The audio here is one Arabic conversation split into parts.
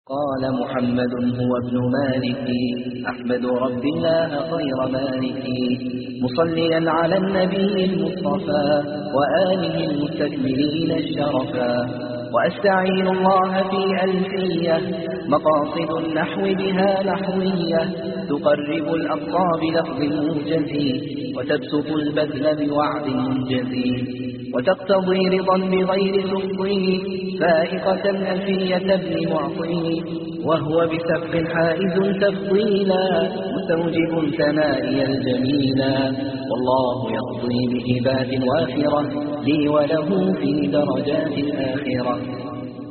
قال محمد هو ابن مالك أحمد رب الله خير مالك مصليا على النبي المصطفى وآله المستكملين الشرفا وأستعين الله في ألفية مقاصد النحو بها نحوية تقرب الأقصى بلفظ موجز وتبسط البذل بوعد منجز وتقتضي رضا بغير تفضيل فائقة ألفية ابن معطي وهو بسبق حائز تفضيلا مستوجب ثنائي الجميلا والله يقضي بهبات وافرة لي وله في درجات الآخرة.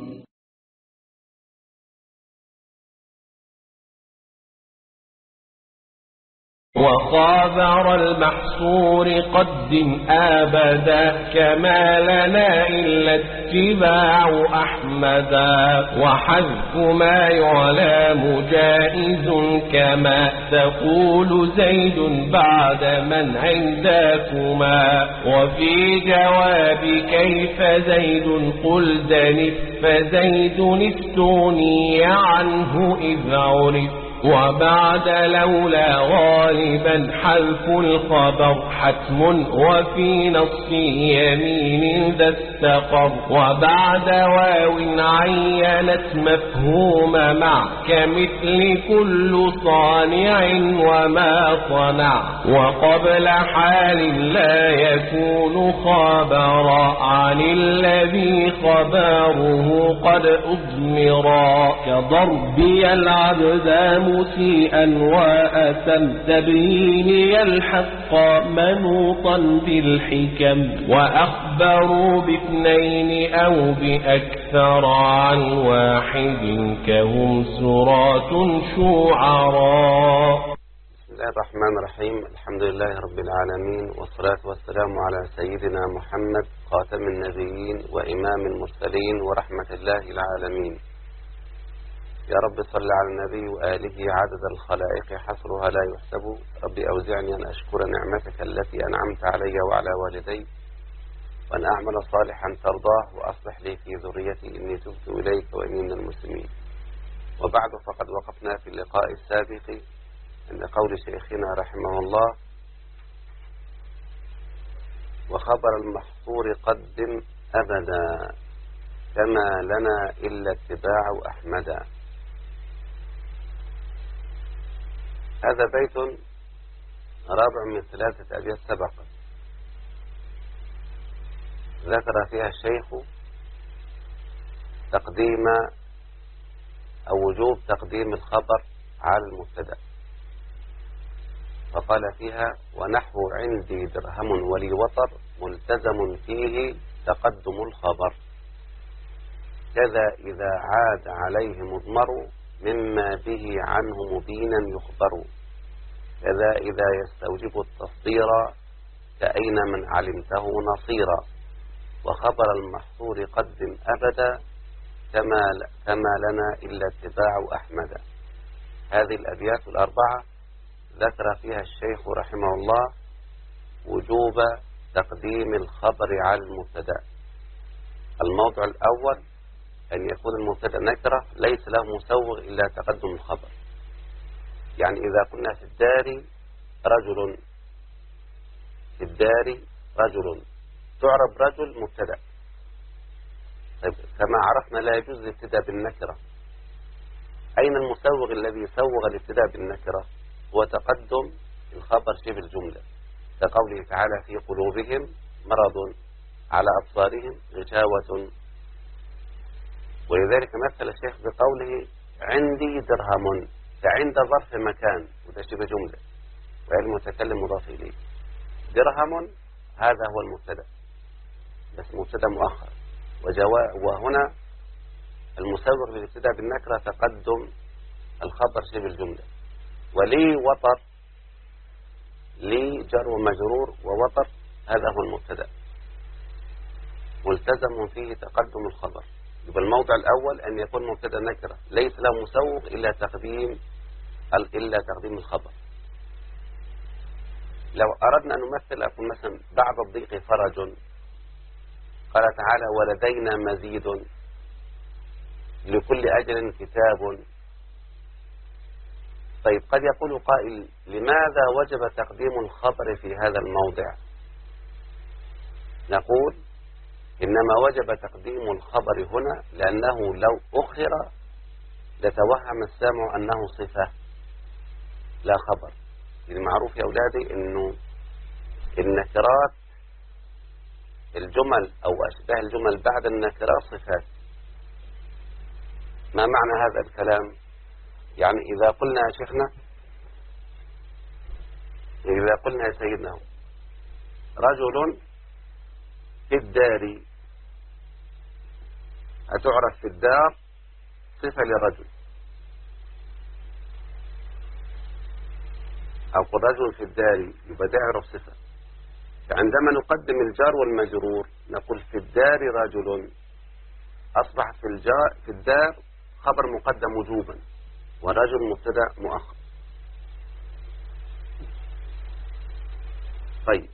وخابر المحصور قدم أبدا كما لنا إلا اتباع أحمدا وحذف ما يعلم جائز كما تقول زيد بعد من عندكما وفي جواب كيف زيد قل دنف فزيد استغني عنه إذ عرف وبعد لولا غالبا حذف الخبر حتم وفي نص يمين ذا استقر وبعد واو عينت مفهوم مع كمثل كل صانع وما صنع وقبل حال لا يكون خبرا عن الذي خبره قد أضمرا كضربي العبد مسيئا وأتم تبييني الحق منوطا بالحكم وأخبروا باثنين أو بأكثر عن واحد كهم سرات شعراء. بسم الله الرحمن الرحيم. الحمد لله رب العالمين والصلاة والسلام على سيدنا محمد خاتم النبيين وإمام المرسلين ورحمة الله العالمين. يا رب صل على النبي وآله عدد الخلائق حصرها لا يحسب. ربي أوزعني أن أشكر نعمتك التي أنعمت علي وعلى والدي وأن أعمل صالحا ترضاه وأصلح لي في ذريتي إني تبت إليك وإني من المسلمين. وبعد فقد وقفنا في اللقاء السابق عند قول شيخنا رحمه الله وخبر المحصور قدم أبدا كما لنا إلا اتباع أحمدا. هذا بيت رابع من 3 أبيات سبقت ذكر فيها الشيخ تقديم أو وجوب تقديم الخبر على المبتدأ فقال فيها ونحو عندي درهم ولي وطر ملتزم فيه تقدم الخبر كذا إذا عاد عليه مضمر مما به عنه مبينا يخبر كذا إذا يستوجب التصدير كأين من علمته نصيرا وخبر المحصور قدم أبدا كما لنا إلا اتباع أحمد. هذه الأبيات الأربعة ذكر فيها الشيخ رحمه الله وجوب تقديم الخبر على المبتدأ. الموضع الأول أن يكون المبتدأ نكرة ليس له مسوغ إلا تقدم الخبر. يعني إذا كنا في الدار رجل تعرب رجل مبتدأ. طيب كما عرفنا لا يجوز الابتداء بالنكرة. أين المسوغ الذي سوغ الابتداء بالنكرة؟ هو تقدم الخبر شبه الجملة كقوله تعالى في قلوبهم مرض على أبصارهم غشاوة. ولذلك مثل الشيخ بقوله عندي درهم فعند ظرف مكان وده شبه جملة والمتكلم مضاف إليه. درهم هذا هو المبتدأ بس مبتدأ مؤخر وهنا المسوغ للابتداء بالنكرة تقدم الخبر شبه الجملة. ولي وطر لي جر ومجرور ووطر هذا هو المبتدأ ملتزم فيه تقدم الخبر. يبقى الموضع الأول أن يكون مبتدأ نكرة ليس له مسوغ إلا تقديم الخبر. لو أردنا أن نمثل أقول مثلا بعد الضيق فرج قال تعالى ولدينا مزيد لكل أجل كتاب. طيب قد يقول قائل لماذا وجب تقديم الخبر في هذا الموضع؟ نقول إنما وجب تقديم الخبر هنا لأنه لو أخر لتوهم السامع أنه صفة لا خبر. المعروف يا أولادي أنه النكرات الجمل أو أشباه الجمل بعد النكرات صفات. ما معنى هذا الكلام؟ يعني إذا قلنا يا شيخنا، إذا قلنا يا سيدنا رجل في الدار، هتعرف في الدار صفة لرجل، أو قل رجل في الدار يبقى ده يعرف صفة. فعندما نقدم الجار والمجرور نقول في الدار رجل، أصبح في الدار خبر مقدم وجوبا، ورجل مبتدا مؤخر. طيب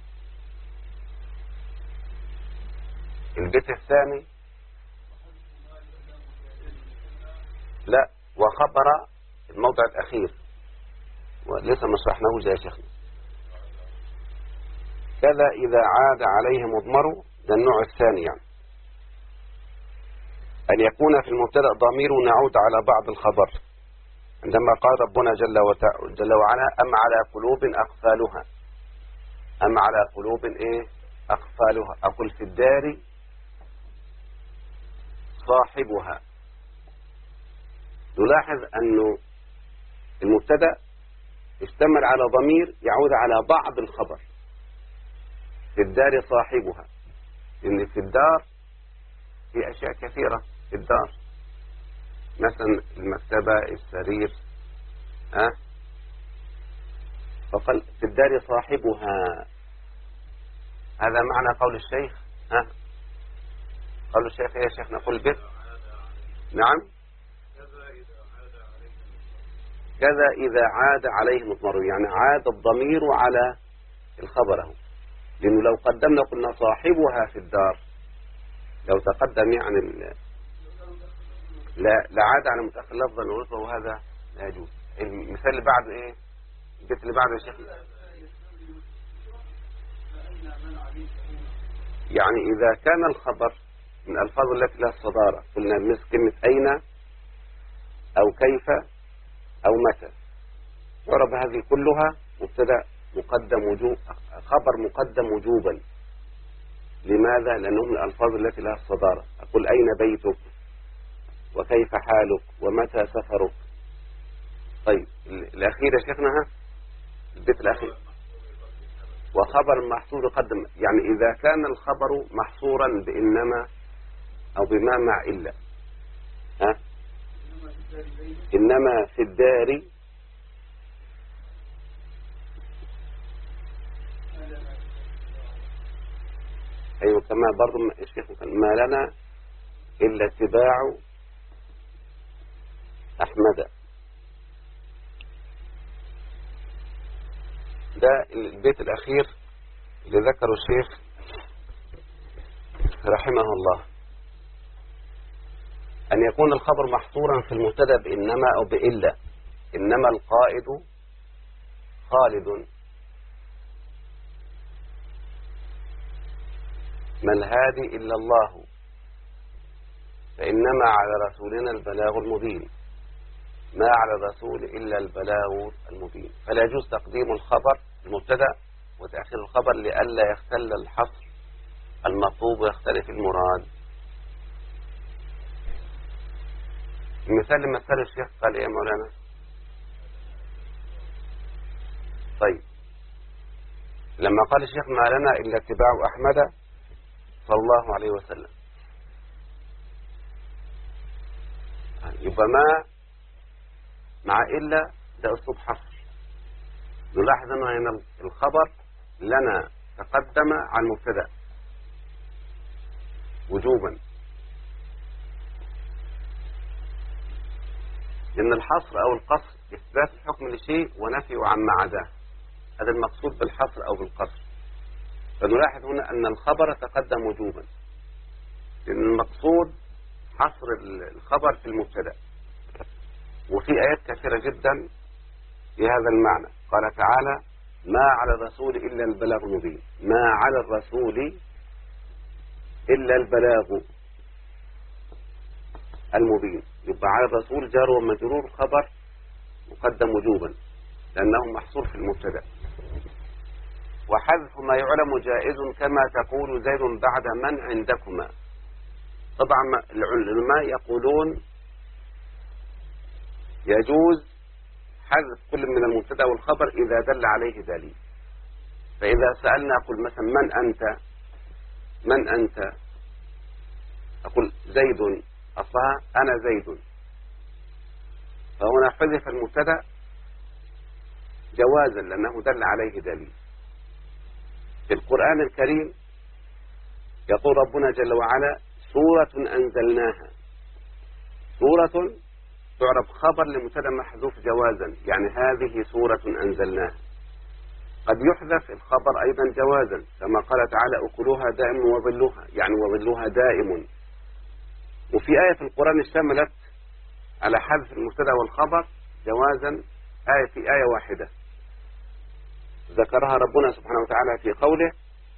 البيت الثاني لا، وخبر الموضع الأخير ولسه ما شرحناهوش يا شيخنا. كذا إذا عاد عليه مضمر، ده النوع الثاني، يعني أن يكون في المبتدأ ضمير نعود على بعض الخبر، عندما قال ربنا جل وعلا أم على قلوب أقفالها، أم على قلوب أقفالها. أقول في الدار صاحبها. نلاحظ أنه المبتدأ اشتمل على ضمير يعود على بعض الخبر، في الدار صاحبها، لأن في الدار في أشياء كثيرة في الدار، مثلا المكتبة، السرير، فقال في الدار صاحبها. هذا معنى قول الشيخ. قول الشيخ يا شيخ نقول به. نعم، كذا إذا عاد عليه مضمر، يعني عاد الضمير على الخبر، لأنه لو قدمنا قلنا صاحبها في الدار، لو تقدم يعني لا عاد على متأخر لفظا ورتبة، وهذا لا يجوز. المثال اللي بعده ايه؟ البيت اللي بعده يا شيخ، يعني إذا كان الخبر من الألفاظ التي لها الصدارة، قلنا مثل كلمة أين أو كيف أو متى، تعرف هذه كلها مبتدأ مقدم وجوب، خبر مقدم وجوبا. لماذا؟ لأنه من الألفاظ التي لها الصدارة. أقول أين بيتك، وكيف حالك، ومتى سفرك. طيب الأخير يا شيخنا، البيت الأخير وخبر محصور يقدم، يعني إذا كان الخبر محصورا بإنما أو بما مع إلا. إنما في الدار أيوة، كما برضو الشيخ ما لنا إلا اتباع أحمد. ده البيت الأخير اللي ذكره الشيخ رحمه الله، أن يكون الخبر محصورا في المبتدأ بإنما أو بإلا. إنما القائد خالد، ما الهادي إلا الله، فإنما على رسولنا البلاغ المبين، ما على الرسول إلا البلاغ المبين. فلا يجوز تقديم الخبر المبتدأ وتأخير الخبر لئلا يختل الحصر المطلوب ويختلف المراد. المثال لما مثال الشيخ قال إيه يا مولانا؟ طيب لما قال الشيخ ما لنا إلا اتباع أحمد صلى الله عليه وسلم، يبقى ما مع إلا ده أسلوب حصر. نلاحظ أنه هنا الخبر لنا تقدم عن المبتدأ وجوبا، لأن الحصر أو القصر إثبات الحكم لشيء ونفيه عما عداه، هذا المقصود بالحصر أو بالقصر. فنلاحظ هنا أن الخبر تقدم وجوبا، لأن المقصود حصر الخبر في المبتدأ، وفي آيات كثيرة جدا في هذا المعنى. قال تعالى: ما على الرسول إلا البلاغ المبين. ما على الرسول إلا البلاغ المبين. يبقى على الرسول جار ومجرور، خبر مقدم وجوبا لأنه محصور في المبتدأ. وحذف ما يعلم جائز كما تقول زيد بعد من عندكما. طبعا العلماء يقولون يجوز حذف كل من المبتدأ والخبر إذا دل عليه دليل. فإذا سألنا أقول مثلا من أنت أقول زيد، أصلها أنا زيد، فهنا حذف المبتدأ جوازا لأنه دل عليه دليل. في القرآن الكريم يقول ربنا جل وعلا: سورة أنزلناها. سورة تعرف خبر لمبتدأ محذوف جوازا، يعني هذه سورة أنزلناها. قد يحذف الخبر أيضا جوازا كما قال تعالى: أكلها دائم وظلها، يعني وظلها دائم. وفي آية في القرآن اشتملت على حذف المبتدأ والخبر جوازا، في آية واحدة ذكرها ربنا سبحانه وتعالى في قوله: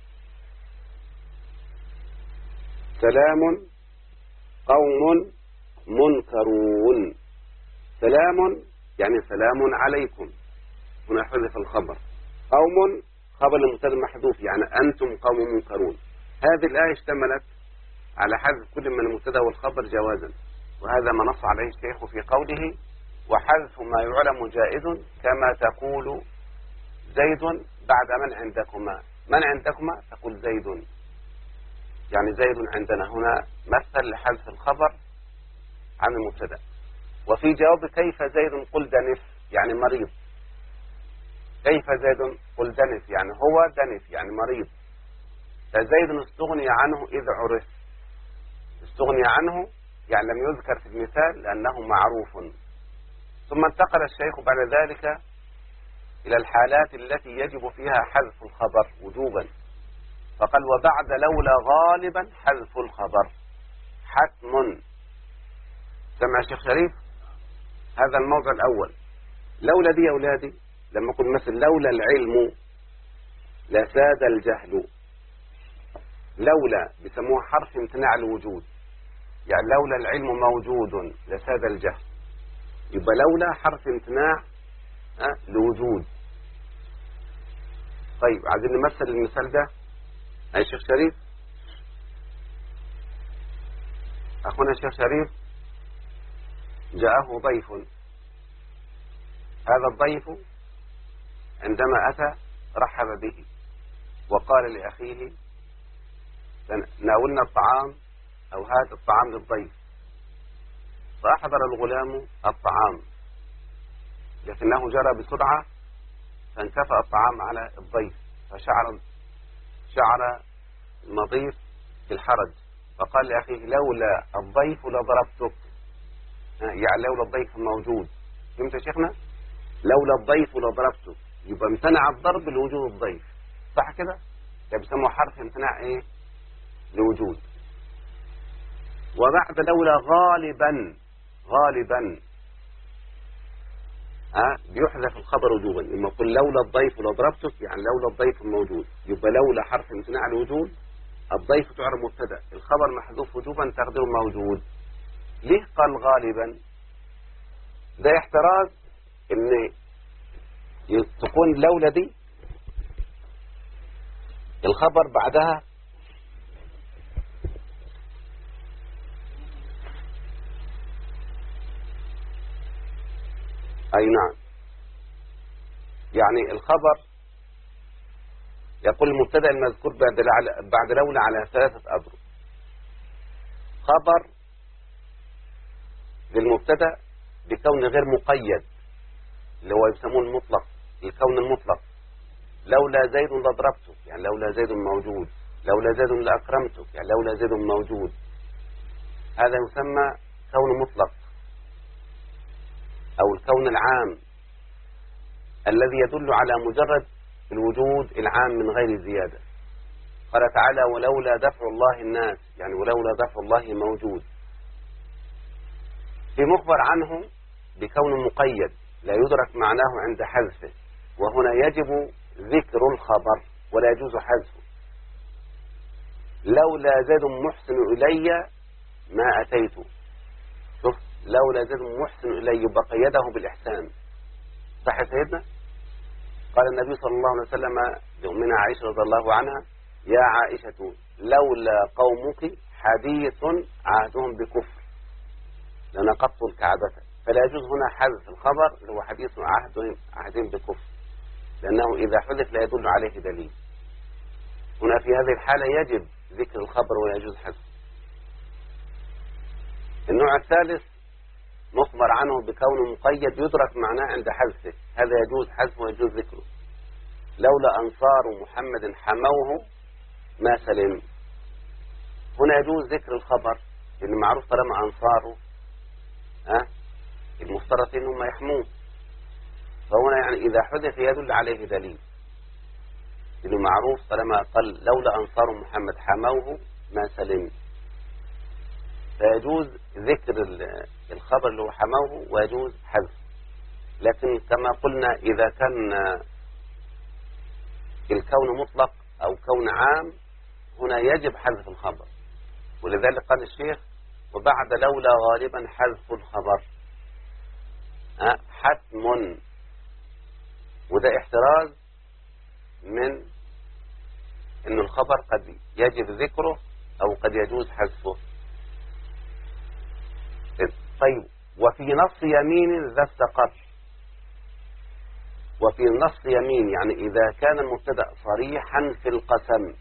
سلام قوم منكرون. سلام يعني سلام عليكم، هنا حذف الخبر. قوم خبر المبتدأ محذوف، يعني أنتم قوم منكرون. هذه الآية اشتملت على حذف كل من المبتدأ والخبر جوازا، وهذا ما نص عليه الشيخ في قوله: وحذف ما يعلم جائز كما تقول زيد بعد من عندكما. من عندكما تقول زيد، يعني زيد عندنا. هنا مثل لحذف الخبر عن المبتدأ. وفي جواب كيف زيد قل دنف، يعني مريض. كيف زيد قل دنف، يعني هو دنف يعني مريض. فزيد استغني عنه إذ عرف. استغني عنه يعني لم يذكر في المثال لأنه معروف. ثم انتقل الشيخ بعد ذلك إلى الحالات التي يجب فيها حذف الخبر وجوبا، فقال: وبعد لولا غالبا حذف الخبر حتم. سمع الشيخ شريف هذا الموضع الأول. لولا دي يا أولادي لما أقول مثل لولا العلم لساد الجهل. لولا بيسموها حرف امتناع الوجود، يعني لولا العلم موجود لساد الجهل. يبقى لولا حرف امتناع لوجود. طيب عايزين نمثل المثال ده يا شيخ شريف. أخونا الشيخ شريف جاءه ضيف. هذا الضيف عندما أتى رحب به وقال لأخيه: ناولنا الطعام أو هات الطعام للضيف. فأحضر الغلام الطعام، لكنه جرى بسرعة فانكفأ الطعام على الضيف، فشعر المضيف بالحرج، فقال لأخيه: لولا الضيف لضربتك. يعني لولا الضيف موجود. فهمت يا شيخنا؟ لولا الضيف لضربتك، يبقى امتنع الضرب لوجود الضيف، صح كده؟ ده بيسموه حرف امتناع لوجود. وبعد لولا غالبا بيحذف الخبر وجوبا. لما يقول لولا الضيف لضربتك، يعني لولا الضيف موجود، يبقى لولا حرف امتناع الوجود، الضيف تعرب مبتدا، الخبر محذوف وجوبا تقديره موجود. ليه قال غالبا؟ ده احتراز ان تكون لولا دي الخبر بعدها أي نعم، يعني الخبر يقول المبتدا المذكور بعد لولا على 3 أضرب. خبر للمبتدا بكون غير مقيد، اللي هو يسمون المطلق، الكون المطلق. لولا زيد لضربتك، يعني لولا زيد موجود. لولا زيد لأكرمتك، يعني لولا زيد موجود. هذا يسمى كون مطلق أو الكون العام الذي يدل على مجرد الوجود العام من غير زيادة. قال تعالى: ولولا دفع الله الناس، يعني ولولا دفع الله موجود. في مخبر عنه بكون مقيد لا يدرك معناه عند حذفه، وهنا يجب ذكر الخبر ولا يجوز حذفه. لولا زيد محسن إلي ما أتيت. شوف، لولا زيد محسن إلي بقيده بالإحسان. صح سيدنا؟ قال النبي صلى الله عليه وسلم لأمنا عائشة رضي الله عنها: يا عائشة لولا قومك حديث عهدهم بكفر لنقضت الكعبة. فلا يجوز هنا حذف الخبر اللي هو حديث عهدهم بكفر، لأنه إذا حذف لا يدل عليه دليل. هنا في هذه الحالة يجب ذكر الخبر ولا يجوز حذفه. النوع الثالث مخبر عنه بكونه مقيد يدرك معناه عند حذفه، هذا يجوز حذفه ويجوز ذكره. لولا أنصار محمد حموه ما سلم. هنا يجوز ذكر الخبر لأن معروف طالما أنصاره المفترض إنهم يحموه، فهنا يعني إذا حذف يدل عليه دليل، لأنه معروف طالما قال لولا أنصار محمد حموه ما سلم، فيجوز ذكر الخبر اللي هو حموه ويجوز حذف. لكن كما قلنا إذا كان الكون مطلق أو كون عام هنا يجب حذف الخبر، ولذلك قال الشيخ: وبعد لولا غالبا حذف الخبر حتم، وده احتراز من أن الخبر قد يجب ذكره أو قد يجوز حذفه. طيب، وفي نص يمين ذا استقر. وفي نص يمين يعني إذا كان المبتدأ صريحا في القسم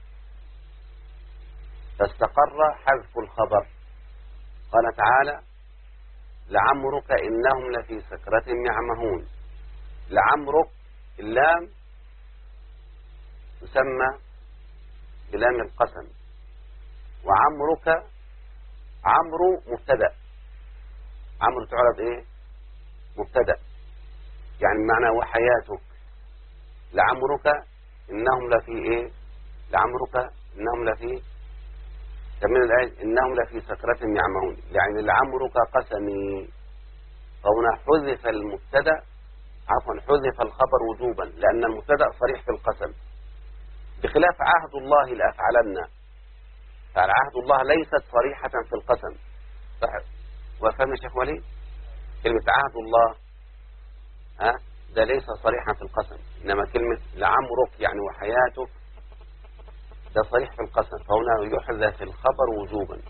فاستقر حذف الخبر. قال تعالى: لعمرك إنهم لفي سكرة يعمهون. لعمرك اللام تسمى بلام القسم، وعمرك عمرو مبتدأ. عمرو تعرض ايه؟ مبتدأ، يعني معنى وحياتك. لعمرك إنهم لفي ايه؟ لعمرك إنهم لفي كمل الآية: إنهم لفي سكرة يعمهون، يعني لعمرك قسمي. فهنا حذف المبتدأ حذف الخبر وجوبا لأن المبتدأ صريح في القسم، بخلاف عهد الله لأفعلن، فعهد الله ليست صريحة في القسم. وفهم يا شيخ ولي؟ كلمة عهد الله ده ليس صريحا في القسم، إنما كلمة لعمرك يعني وحياتك ده صريح في القسم، فهنا يحذف الخبر وجوبا.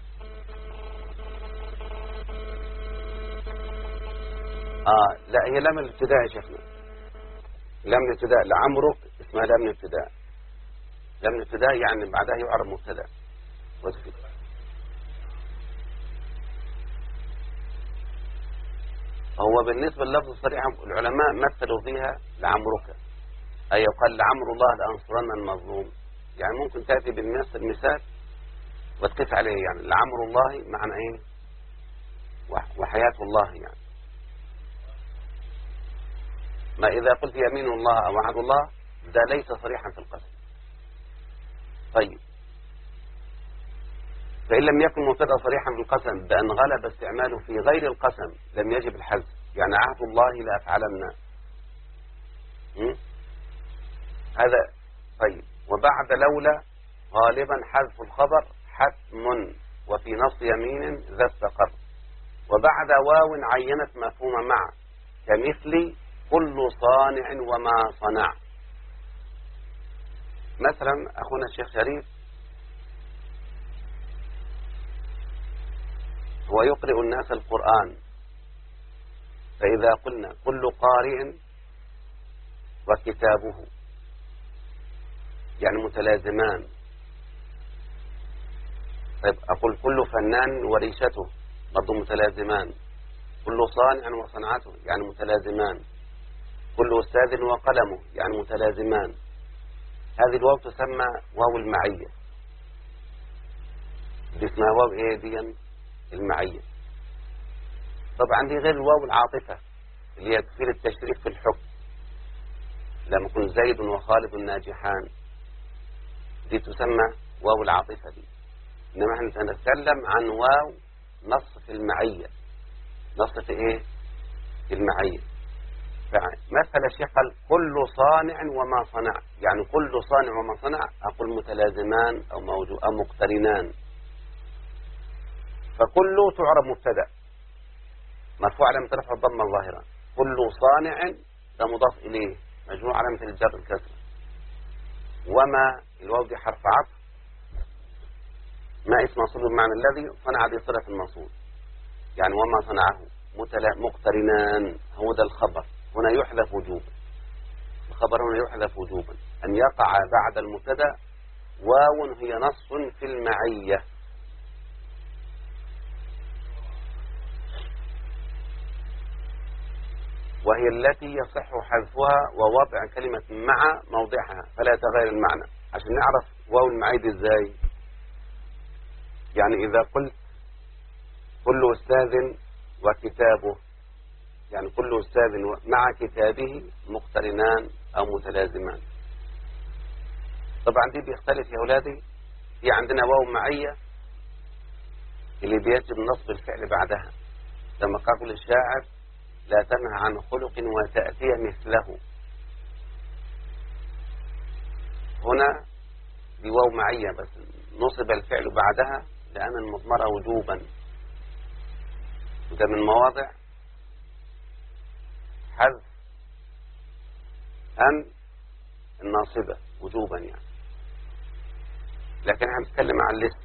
لا، هي لام الابتداء يا شيخنا. لام الابتداء لعمرك اسمها لام الابتداء. لام الابتداء يعني بعدها يعرب مبتدا. هو بالنسبة للفظ الصريح العلماء مثلوا فيها لعمرك، أي يقال لعمر الله لأنصرن المظلوم، يعني ممكن تأتي بالمثال وتقف عليه، يعني لعمر الله معنى ايه؟ وحياة الله يعني. ما إذا قلت يمين الله أو وعد الله ده ليس صريحا في القسم. طيب، فإن لم يكن مبتدأ صريحا في القسم بأن غلب استعماله في غير القسم لم يجب الحذف، يعني عهد الله لأفعلن هذا. طيب، وبعد لولا غالبا حذف الخبر حتم، وفي نص يمين ذا استقر. وبعد واو عينت مفهوم مع، كمثل كل صانع وما صنع. مثلا أخونا الشيخ شريف هو يقرئ الناس القرآن، فإذا قلنا كل قارئ وكتابه يعني متلازمان. طيب، أقول كل فنان وريشته برضو متلازمان. كل صانع وصنعته يعني متلازمان. كل أستاذ وقلمه يعني متلازمان. هذه الواو تسمى واو المعية. دي اسمها واو ايه دي؟ المعية. طبعا دي غير الواو العاطفة اللي هي تفيد التشريف في الحكم، لما يكون زيد وخالد ناجحان دي تسمى واو العاطفة دي. إنما احنا سنتكلم عن واو نص في المعية، نصف إيه؟ المعية. مثل الشيخ قال كل صانع وما صنع، يعني كل صانع وما صنع أقول متلازمان أو مقترنان. فكل تعرب مبتدأ مرفوع علامة رفع الضمة الظاهرة، كل صانع ده مضاف إليه مجرور علامة الجر الكسر، وما الواو دي حرف عطف، ما اسم موصول بمعنى الذي، صنع دي صلة الموصول، يعني وما صنعه مقترنان، هو ده الخبر هنا يحذف وجوبا. الخبر هنا يحذف وجوبا أن يقع بعد المبتدا واو هي نص في المعية. وهي التي يصح حذفها ووضع كلمة مع موضعها فلا يتغير المعنى. عشان نعرف واو المعيد ازاي، يعني إذا قلت كل أستاذ وكتابه، يعني كل أستاذ مع كتابه مقترنان أو متلازمان. طبعا دي بيختلف يا أولادي، في عندنا واو معية اللي بيجب نصب الفعل بعدها، لما قال الشاعر لا تنهى عن خلق وتأتي مثله. هنا دي واو معية بس نصب الفعل بعدها لأن المضمرة وجوبا، وده من مواضع حذف أن الناصبة وجوبا يعني. لكن احنا بنتكلم عن الاسم.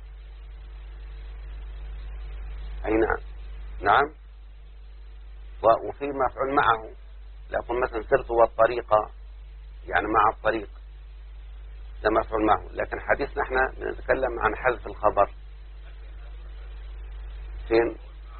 أي نعم نعم. وفي مفعول معه، لكن مثلا سرت والطريقة يعني مع الطريق ده مفعول معه، لكن حديثنا احنا بنتكلم عن حذف الخبر. فين؟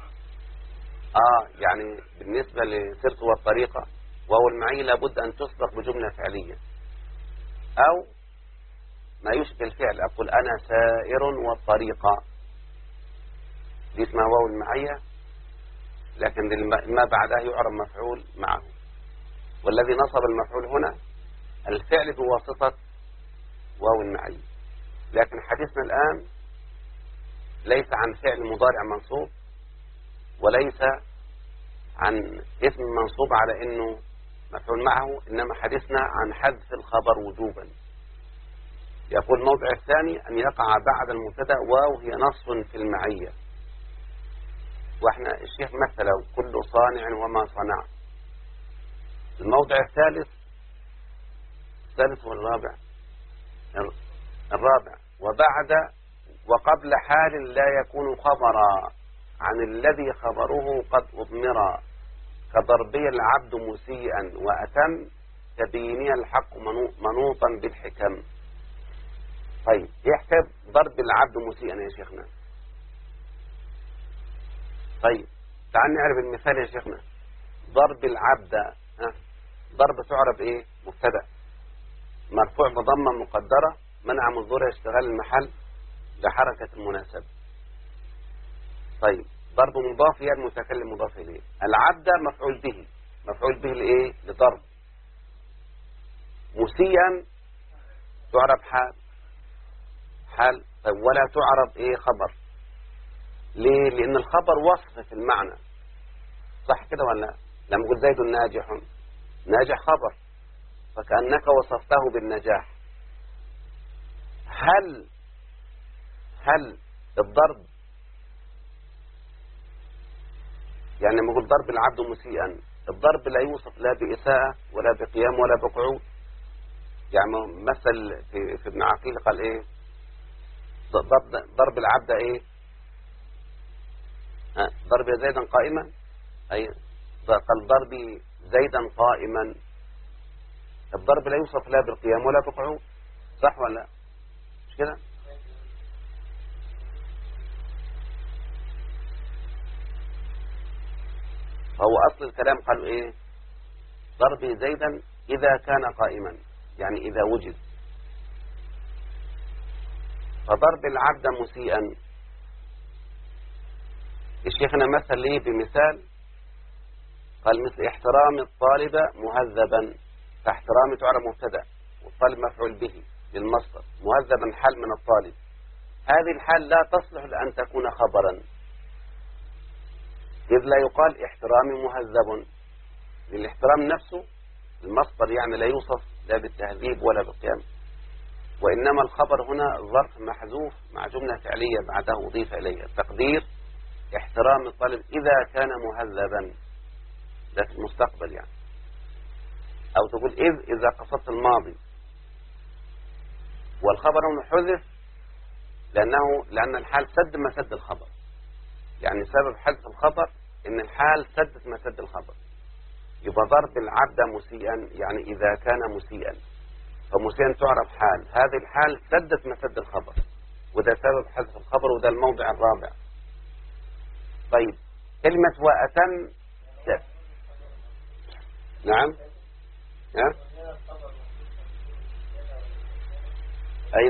يعني بالنسبة لسرت والطريقة وهو المعي لابد أن تسبق بجملة فعلية أو ما يشبه الفعل. أقول أنا سائر والطريقة، دي اسمها واو المعية، لكن ما بعدها يعرب مفعول معه. والذي نصب المفعول هنا الفعل بواسطة واو المعية. لكن حديثنا الآن ليس عن فعل مضارع منصوب، وليس عن اسم منصوب على انه مفعول معه، انما حديثنا عن حذف الخبر وجوبا. يقول الموضع الثاني ان يقع بعد المبتدا واو هي نص في المعية. واحنا الشيخ مثله كل صانع وما صنع. الموضع الثالث والرابع، الرابع وقبل حال لا يكون خبرا عن الذي خبره قد أضمر، كضربي العبد مسيئا وأتم تبيني الحق منوطا بالحكم. طيب يحسب ضرب العبد مسيئا يا شيخنا. طيب تعال نعرف المثال يا شيخنا. ضرب العبد ضرب تعرف ايه؟ مبتدا مرفوع بضمه مقدره منع من ظهور اشتغال المحل لحركة المناسبة. طيب ضرب مضاف يا المتكلم مضاف إليه. العبد مفعول به لإيه؟ لضرب. مسيئا تعرب حال. طيب ولا تعرب إيه؟ خبر. ليه؟ لأن الخبر وصف في المعنى، صح كده ولا لا؟ لما قلت زيد ناجح خبر، فكأنك وصفته بالنجاح. هل الضرب يعني لما يقول ضرب العبد مسيئا، الضرب لا يوصف لا بإساءة ولا بقيام ولا بقعود. يعني مثل في ابن عقيل قال ايه؟ ضرب العبد ايه؟ ضرب زيدا قائما. اي قال ضربي زيدا قائما. الضرب لا يوصف لا بالقيام ولا بقعود، صح ولا لا؟ مش كده؟ فهو أصل الكلام قالوا إيه؟ ضربي زيدا إذا كان قائما، يعني إذا وجد. فضرب العبد مسيئا الشيخنا مثل ليه بمثال، قال مثل احترام الطالب مهذبا، فاحترامي تعرف مبتدا والطالب مفعول به للمصدر، مهذبا حال من الطالب. هذه الحال لا تصلح لأن تكون خبرا، إذ لا يقال احترامي مهذب، للاحترام نفسه المصدر يعني لا يوصف لا بالتهذيب ولا بالقيام، وإنما الخبر هنا ظرف محذوف مع جملة فعلية بعده أضيف إليها. تقدير احترام الطالب إذا كان مهذبا، ده في المستقبل يعني. أو تقول إذا قصدت الماضي. والخبر هنا حذف لأن الحال سد ما سد الخبر، يعني سبب حذف الخبر إن الحال سدت ما سد الخبر. يبقى ضرب العبد مسيئا يعني إذا كان مسيئا، فمسيئا تعرف حال، هذه الحال سدت ما سد الخبر، وده سبب حذف الخبر، وده الموضع الرابع. طيب كلمة وأتم نعم ها؟ أين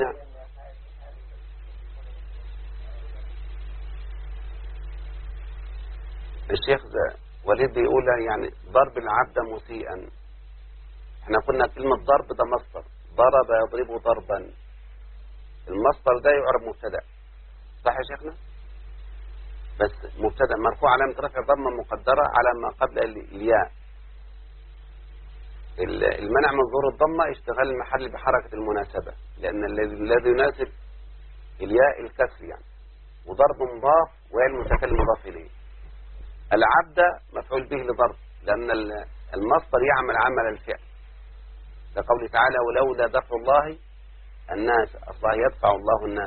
الشيخ وليد بيقول يعني ضرب العبد مسيئا. احنا قلنا كلمة ضرب ده مصدر، ضرب يضرب ضربا، المصدر ده يعرب مبتدا، صح يا شيخنا؟ بس مبتدا مرفوع علامة رفع ضمة مقدرة على ما قبل الياء. المنع من ظهور الضمة اشتغال المحل بحركة المناسبة، لأن الذي يناسب الياء الكسر يعني. وضرب مضاف وهي المتكلم مضاف إليه. العبد مفعول به لضرب، لأن المصدر يعمل عمل الفعل، لقوله تعالى ولولا دفع الله الناس، أصلا يدفع الله الناس.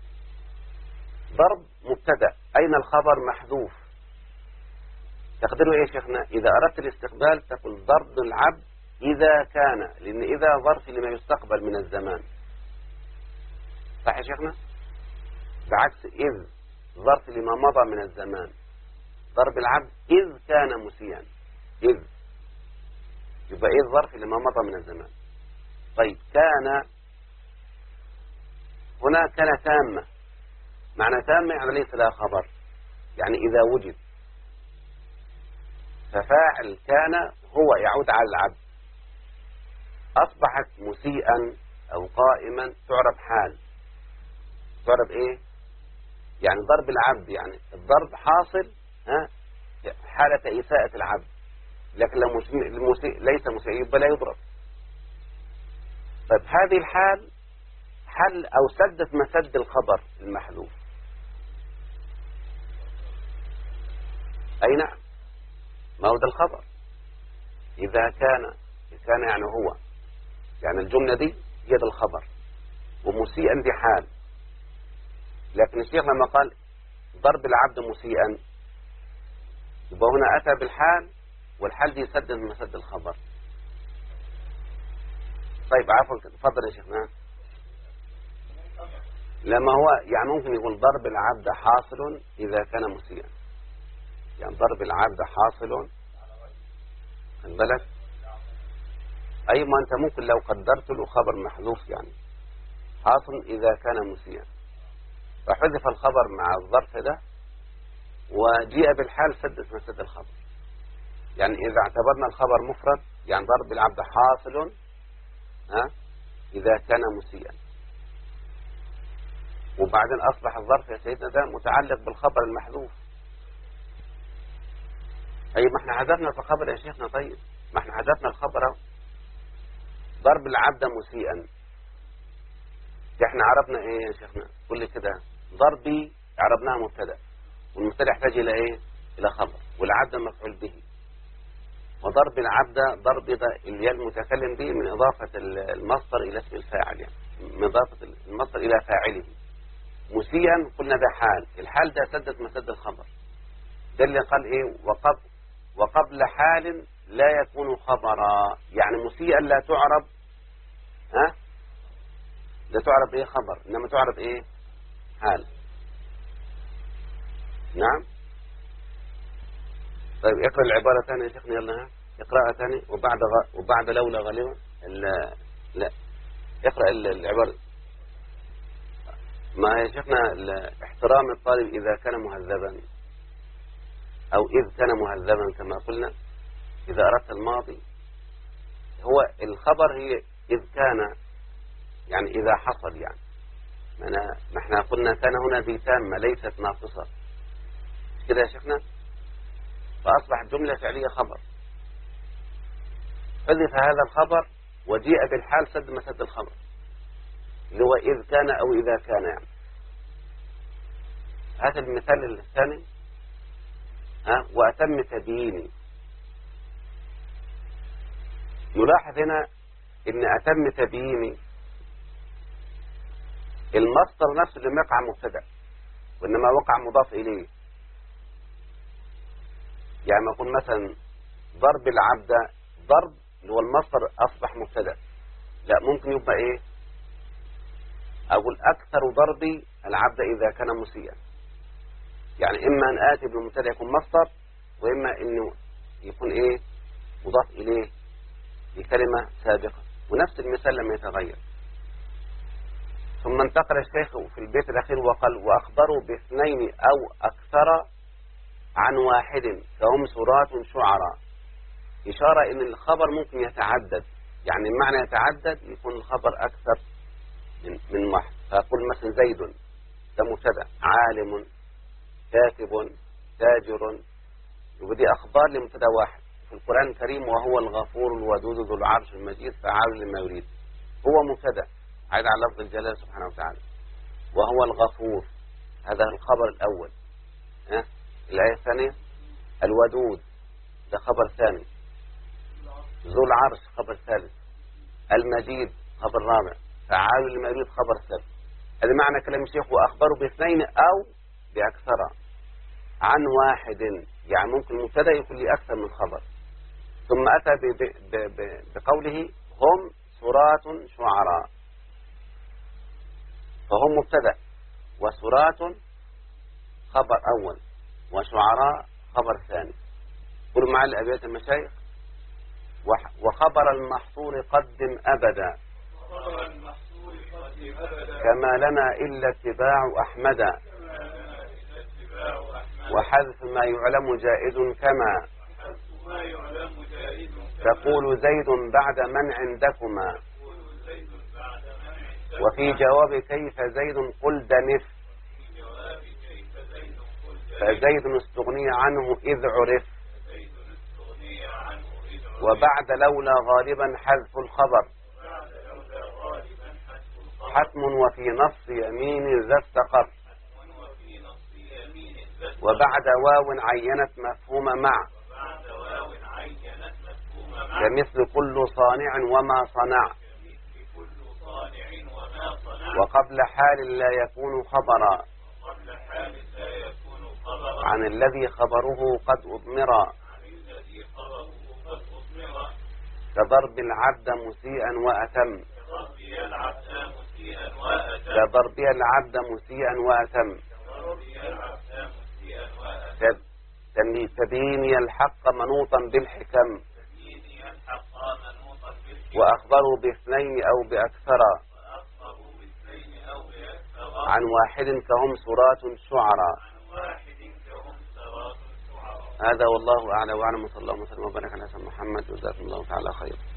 ضرب مبتدا، أين الخبر؟ محذوف. تقديره إيه يا شيخنا؟ إذا أردت الاستقبال تقول ضرب العبد إذا كان، لأن إذا ظرف لما يستقبل من الزمان، صح يا شيخنا؟ بعكس إذ ظرف لما مضى من الزمان. ضرب العبد إذ كان مسيئا، إذ يبقى إذ ظرف لما مضى من الزمان. طيب كان هنا كان تامة، معنى تامة يعني ليس لها خبر، يعني إذا وجد، ففاعل كان هو يعود على العبد. أصبحت مسيئا أو قائما تعرب حال، تعرب إيه؟ يعني ضرب العبد يعني الضرب حاصل حالة إساءة العبد، لكن لو ليس مسيء يبقى لا يضرب. طيب هذه الحال حل أو سدت مسد الخبر المحذوف. أي نعم، ما هو ده الخبر. إذا كان يعني هو، يعني الجملة دي هي ده الخبر، ومسيئا دي حال. لكن الشيخ لما قال ضرب العبد مسيئا، يبقى هنا أتى بالحال، والحال دي سد مسد الخبر. طيب عفوا، تفضل يا شيخنا. لما هو يعني ممكن يقول ضرب العبد حاصل إذا كان مسيئا، يعني ضرب العبد حاصل، خد بالك. أي ما أنت ممكن لو قدرت له خبر محذوف يعني حاصل إذا كان مسيئا، فحذف الخبر مع الظرف ده وجيء بالحال سدت مسد الخبر. يعني إذا اعتبرنا الخبر مفرد يعني ضرب العبد حاصل إذا كان مسيئا، وبعدين أصبح الظرف يا سيدنا ده متعلق بالخبر المحذوف. أي ما احنا حذفنا في الخبر يا شيخنا. طيب ما احنا حذفنا الخبر. ضرب العبد مسيئا، احنا عرفنا ايه يا شيخنا؟ قول لي كده. ضربي عرفناها مبتدا، والمبتدا يحتاج الى ايه؟ الى خبر، والعبد مفعول به. وضرب العبد ضرب ده اللي المتكلم به من اضافه المصدر الى اسم الفاعل، يعني من اضافه المصدر الى فاعله. مسيئا قلنا ده حال، الحال ده سدت مسد الخبر. ده اللي قال ايه؟ وقبل حال لا يكون خبرا، يعني مسيئا لا تعرب لا تعرب ايه خبر، انما تعرب ايه؟ حال. نعم. طيب اقرأ العبارة ثانية يا شيخنا، يلا اقرأها ثاني. وبعد لولا غالبا لا اقرأ العبارة. ما يا شيخنا احترام الطالب إذا كان مهذبا، أو إذ كان مهذبا كما قلنا إذا أردت الماضي. هو الخبر هي إذ كان، يعني إذا حصل، يعني ما احنا قلنا كان هنا ذي تامة ليست ناقصة كده يا شيخنا. فأصبح جملة فعلية خبر. حذف هذا الخبر وجيء بالحال سد مسد الخبر اللي هو إذ كان أو إذا كان يعني. هذا المثال الثاني وأتم تبييني. نلاحظ هنا إن أتم تبييني المصدر نفسه لم يقع مبتدأ وإنما وقع مضاف إليه. يعني ما يكون مثلا ضرب العبد، ضرب اللي هو المصدر أصبح مبتدأ، لا ممكن يبقى إيه؟ أقول أكثر ضربي العبد إذا كان مسيئا. يعني إما أن آتي بالمبتدأ يكون مصدر، وإما أنه يكون إيه؟ مضاف إليه لكلمة سابقة. ونفس المثال لم يتغير. ثم انتقل الشيخ في البيت الأخير وقال وأخبروا باثنين أو أكثر عن واحد كهم سورات شعراء. إشارة إن الخبر ممكن يتعدد، يعني المعنى يتعدد يكون الخبر أكثر من واحد. فأقول مثلا زيد ده مبتدأ، عالم، كاتب، تاجر، ودي أخبار لمبتدأ واحد في القرآن الكريم. وهو الغفور الودود ذو العرش المجيد فعال لما يريد. هو مبتدأ عاد على لفظ الجلال سبحانه وتعالى. وهو الغفور هذا الخبر الأول. الآية الثانية الودود ده خبر ثاني. ذو العرش خبر ثالث. المجيد خبر رابع. فعال لما يريد خبر ثالث. هذا معنى كلام الشيخ وأخبروا باثنين أو بأكثر عن واحد، يعني ممكن المبتدأ يكون لي أكثر من خبر. ثم أتى بقوله هم سورات شعراء، فهم مبتدأ وسورات خبر أول وشعراء خبر ثاني. قولوا معي الأبيات المشايخ. وخبر المحصور قدم أبدا كما لنا إلا اتباع أحمدا. وحذف ما يعلم جائز كما تقول زيد بعد من عندكما. وفي جواب كيف زيد قل دنف فزيد استغني عنه إذ عرف. وبعد لولا غالبا حذف الخبر حتم وفي نص يمين ذا استقر. وبعد واو عينت مفهوم مع كمثل كل صانع وما صنع. وقبل حال لا يكون خبرا عن الذي خبره قد أضمر. كضرب العبد مسيئا وأتم كضربي العبد مسيئا وأتم. تبيني الحق منوطا بالحكم. وأخبروا باثنين أو بأكثر عن واحد كهم سورات شعراء. هذا والله أعلم وأعلم. صلى الله وسلم وبارك على سيدنا محمد. جزاكم الله تعالى خيرا.